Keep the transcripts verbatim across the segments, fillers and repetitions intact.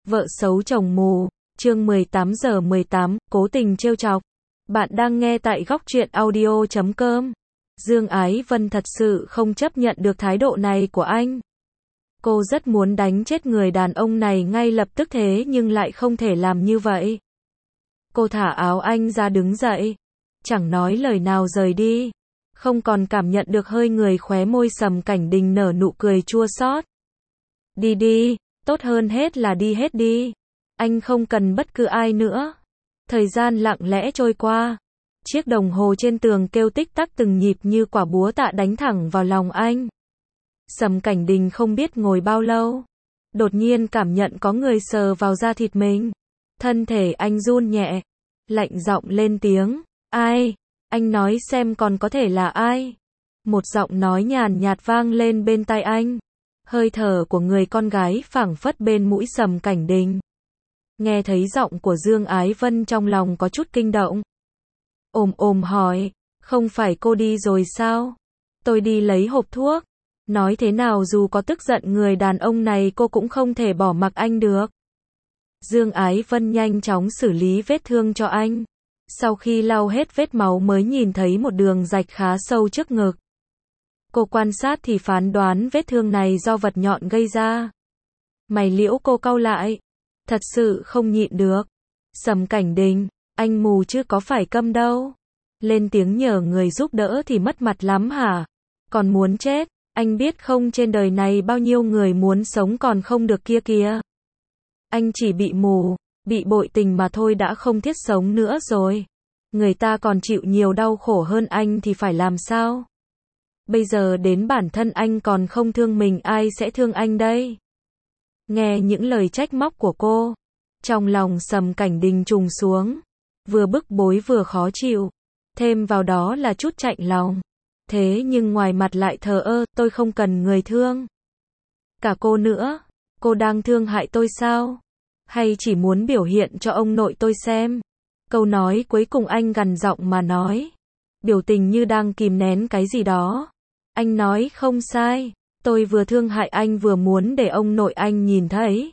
Vợ xấu chồng mù, chương mười tám giờ mười tám, cố tình trêu chọc. Bạn đang nghe tại góc truyện audio chấm com. Dương Ái Vân thật sự không chấp nhận được thái độ này của anh. Cô rất muốn đánh chết người đàn ông này ngay lập tức thế nhưng lại không thể làm như vậy. Cô thả áo anh ra đứng dậy. Chẳng nói lời nào rời đi. Không còn cảm nhận được hơi người khóe môi Sầm Cảnh Đình nở nụ cười chua xót. Đi đi, tốt hơn hết là đi hết đi. Anh không cần bất cứ ai nữa. Thời gian lặng lẽ trôi qua. Chiếc đồng hồ trên tường kêu tích tắc từng nhịp như quả búa tạ đánh thẳng vào lòng anh. Sầm Cảnh Đình không biết ngồi bao lâu. Đột nhiên cảm nhận có người sờ vào da thịt mình. Thân thể anh run nhẹ. Lạnh giọng lên tiếng. Ai? Anh nói xem còn có thể là ai? Một giọng nói nhàn nhạt vang lên bên tai anh. Hơi thở của người con gái phảng phất bên mũi Sầm Cảnh Đình. Nghe thấy giọng của Dương Ái Vân trong lòng có chút kinh động. Ồm ồm hỏi, không phải cô đi rồi sao? Tôi đi lấy hộp thuốc. Nói thế nào dù có tức giận người đàn ông này cô cũng không thể bỏ mặc anh được. Dương Ái Vân nhanh chóng xử lý vết thương cho anh. Sau khi lau hết vết máu mới nhìn thấy một đường rạch khá sâu trước ngực. Cô quan sát thì phán đoán vết thương này do vật nhọn gây ra. Mày liễu cô cau lại. Thật sự không nhịn được. Sầm Cảnh Đình, anh mù chứ có phải câm đâu. Lên tiếng nhờ người giúp đỡ thì mất mặt lắm hả? Còn muốn chết, anh biết không trên đời này bao nhiêu người muốn sống còn không được kia kìa. Anh chỉ bị mù, bị bội tình mà thôi đã không thiết sống nữa rồi. Người ta còn chịu nhiều đau khổ hơn anh thì phải làm sao? Bây giờ đến bản thân anh còn không thương mình ai sẽ thương anh đây? Nghe những lời trách móc của cô, trong lòng Sầm Cảnh Đình trùng xuống, vừa bức bối vừa khó chịu, thêm vào đó là chút chạnh lòng. Thế nhưng ngoài mặt lại thờ ơ, tôi không cần người thương. Cả cô nữa, cô đang thương hại tôi sao? Hay chỉ muốn biểu hiện cho ông nội tôi xem? Câu nói cuối cùng anh gằn giọng mà nói, biểu tình như đang kìm nén cái gì đó. Anh nói không sai, tôi vừa thương hại anh vừa muốn để ông nội anh nhìn thấy.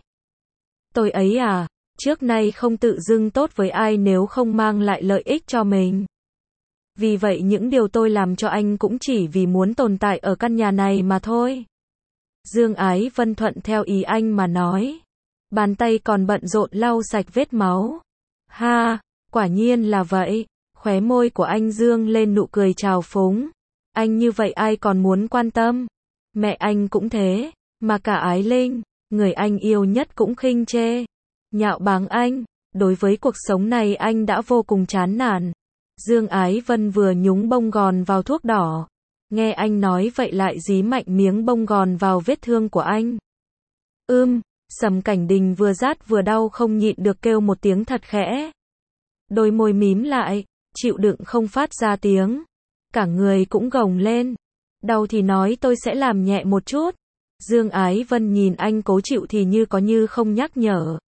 Tôi ấy à, trước nay không tự dưng tốt với ai nếu không mang lại lợi ích cho mình. Vì vậy những điều tôi làm cho anh cũng chỉ vì muốn tồn tại ở căn nhà này mà thôi. Dương Ái Vân thuận theo ý anh mà nói. Bàn tay còn bận rộn lau sạch vết máu. Ha, quả nhiên là vậy. Khóe môi của anh dương lên nụ cười trào phúng. Anh như vậy ai còn muốn quan tâm? Mẹ anh cũng thế, mà cả Ái Linh, người anh yêu nhất cũng khinh chê, nhạo báng anh. Đối với cuộc sống này anh đã vô cùng chán nản. Dương Ái Vân vừa nhúng bông gòn vào thuốc đỏ. Nghe anh nói vậy lại dí mạnh miếng bông gòn vào vết thương của anh. Ưm, Sầm Cảnh Đình vừa rát vừa đau không nhịn được kêu một tiếng thật khẽ. Đôi môi mím lại, chịu đựng không phát ra tiếng. Cả người cũng gồng lên. Đau thì nói tôi sẽ làm nhẹ một chút. Dương Ái Vân nhìn anh cố chịu thì như có như không nhắc nhở.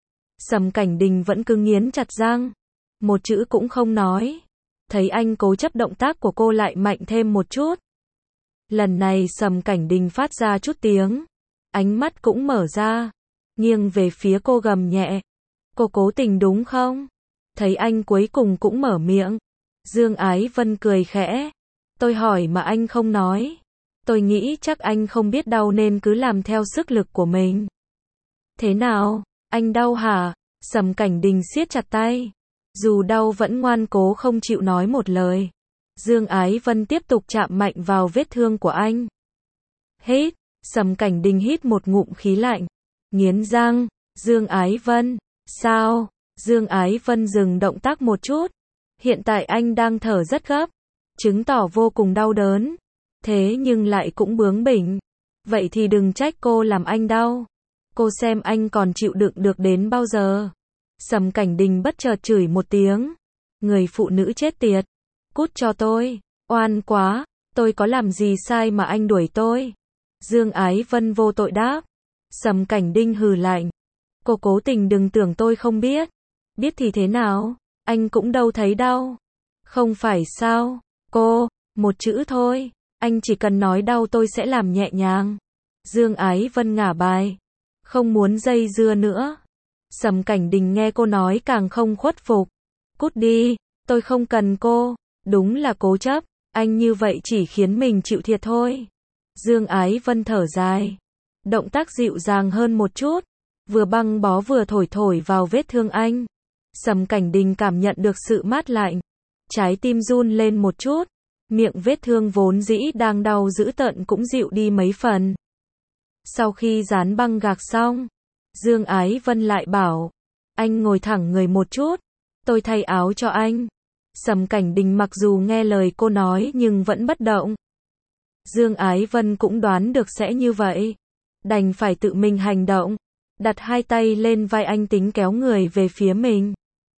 Sầm Cảnh Đình vẫn cứ nghiến chặt răng. Một chữ cũng không nói. Thấy anh cố chấp động tác của cô lại mạnh thêm một chút. Lần này Sầm Cảnh Đình phát ra chút tiếng. Ánh mắt cũng mở ra. Nghiêng về phía cô gầm nhẹ. Cô cố tình đúng không? Thấy anh cuối cùng cũng mở miệng. Dương Ái Vân cười khẽ. Tôi hỏi mà anh không nói. Tôi nghĩ chắc anh không biết đau nên cứ làm theo sức lực của mình. Thế nào? Anh đau hả? Sầm Cảnh Đình siết chặt tay. Dù đau vẫn ngoan cố không chịu nói một lời. Dương Ái Vân tiếp tục chạm mạnh vào vết thương của anh. Hít. Sầm Cảnh Đình hít một ngụm khí lạnh. Nghiến răng. Dương Ái Vân. Sao? Dương Ái Vân dừng động tác một chút. Hiện tại anh đang thở rất gấp. Chứng tỏ vô cùng đau đớn. Thế nhưng lại cũng bướng bỉnh. Vậy thì đừng trách cô làm anh đau. Cô xem anh còn chịu đựng được đến bao giờ. Sầm Cảnh Đình bất chợt chửi một tiếng. Người phụ nữ chết tiệt. Cút cho tôi. Oan quá. Tôi có làm gì sai mà anh đuổi tôi? Dương Ái Vân vô tội đáp. Sầm Cảnh Đình hừ lạnh. Cô cố tình đừng tưởng tôi không biết. Biết thì thế nào? Anh cũng đâu thấy đau. Không phải sao? Cô, một chữ thôi. Anh chỉ cần nói đau tôi sẽ làm nhẹ nhàng. Dương Ái Vân ngả bài. Không muốn dây dưa nữa. Sầm Cảnh Đình nghe cô nói càng không khuất phục. Cút đi, tôi không cần cô. Đúng là cố chấp, anh như vậy chỉ khiến mình chịu thiệt thôi. Dương Ái Vân thở dài. Động tác dịu dàng hơn một chút. Vừa băng bó vừa thổi thổi vào vết thương anh. Sầm Cảnh Đình cảm nhận được sự mát lạnh. Trái tim run lên một chút. Miệng vết thương vốn dĩ đang đau dữ tợn cũng dịu đi mấy phần. Sau khi dán băng gạc xong, Dương Ái Vân lại bảo, anh ngồi thẳng người một chút, tôi thay áo cho anh. Sầm Cảnh Đình mặc dù nghe lời cô nói nhưng vẫn bất động. Dương Ái Vân cũng đoán được sẽ như vậy, đành phải tự mình hành động, đặt hai tay lên vai anh tính kéo người về phía mình.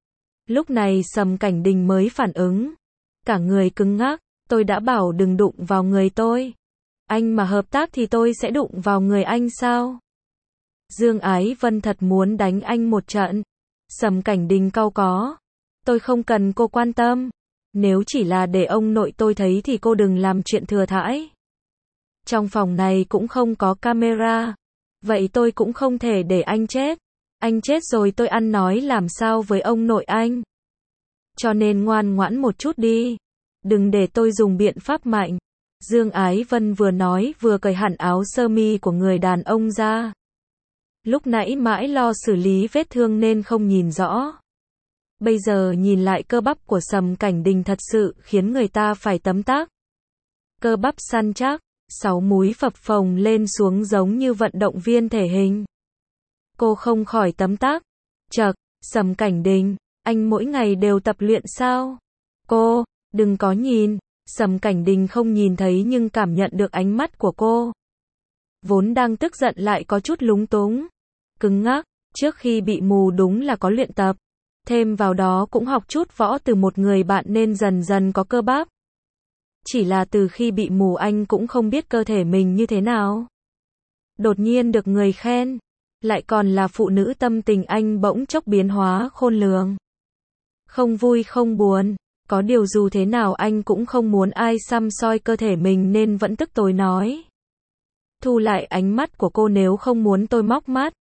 Lúc này Sầm Cảnh Đình mới phản ứng, cả người cứng ngắc, tôi đã bảo đừng đụng vào người tôi. Anh mà hợp tác thì tôi sẽ đụng vào người anh sao? Dương Ái Vân thật muốn đánh anh một trận. Sầm Cảnh Đình cau có. Tôi không cần cô quan tâm. Nếu chỉ là để ông nội tôi thấy thì cô đừng làm chuyện thừa thãi. Trong phòng này cũng không có camera. Vậy tôi cũng không thể để anh chết. Anh chết rồi tôi ăn nói làm sao với ông nội anh. Cho nên ngoan ngoãn một chút đi. Đừng để tôi dùng biện pháp mạnh. Dương Ái Vân vừa nói vừa cởi hẳn áo sơ mi của người đàn ông ra. Lúc nãy mãi lo xử lý vết thương nên không nhìn rõ. Bây giờ nhìn lại cơ bắp của Sầm Cảnh Đình thật sự khiến người ta phải tấm tắc. Cơ bắp săn chắc, sáu múi phập phồng lên xuống giống như vận động viên thể hình. Cô không khỏi tấm tắc. Chậc, Sầm Cảnh Đình, anh mỗi ngày đều tập luyện sao? Cô, đừng có nhìn. Sầm Cảnh Đình không nhìn thấy nhưng cảm nhận được ánh mắt của cô. Vốn đang tức giận lại có chút lúng túng. Cứng ngắc, trước khi bị mù đúng là có luyện tập. Thêm vào đó cũng học chút võ từ một người bạn nên dần dần có cơ bắp. Chỉ là từ khi bị mù anh cũng không biết cơ thể mình như thế nào. Đột nhiên được người khen, lại còn là phụ nữ tâm tình anh bỗng chốc biến hóa khôn lường. Không vui không buồn, có điều dù thế nào anh cũng không muốn ai xăm soi cơ thể mình nên vẫn tức tối nói. Thu lại ánh mắt của cô nếu không muốn tôi móc mắt.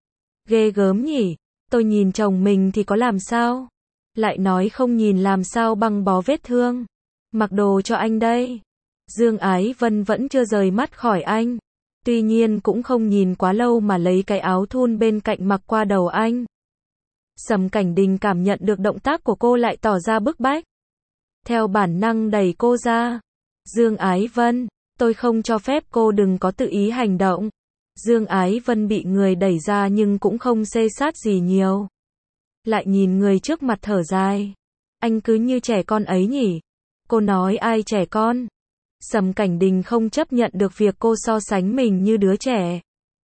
Ghê gớm nhỉ, tôi nhìn chồng mình thì có làm sao? Lại nói không nhìn làm sao băng bó vết thương. Mặc đồ cho anh đây. Dương Ái Vân vẫn chưa rời mắt khỏi anh. Tuy nhiên cũng không nhìn quá lâu mà lấy cái áo thun bên cạnh mặc qua đầu anh. Sầm Cảnh Đình cảm nhận được động tác của cô lại tỏ ra bức bách. Theo bản năng đẩy cô ra. Dương Ái Vân, tôi không cho phép cô đừng có tự ý hành động. Dương Ái Vân bị người đẩy ra nhưng cũng không xê sát gì nhiều. Lại nhìn người trước mặt thở dài. Anh cứ như trẻ con ấy nhỉ? Cô nói ai trẻ con? Sầm Cảnh Đình không chấp nhận được việc cô so sánh mình như đứa trẻ.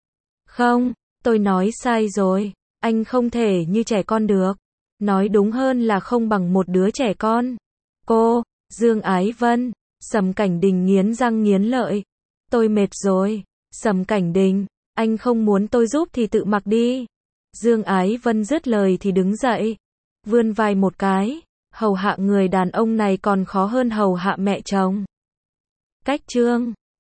Không, tôi nói sai rồi. Anh không thể như trẻ con được. Nói đúng hơn là không bằng một đứa trẻ con. Cô, Dương Ái Vân, Sầm Cảnh Đình nghiến răng nghiến lợi. Tôi mệt rồi. Sầm Cảnh Đình, anh không muốn tôi giúp thì tự mặc đi. Dương Ái Vân dứt lời thì đứng dậy. Vươn vai một cái. Hầu hạ người đàn ông này còn khó hơn hầu hạ mẹ chồng. Cách chương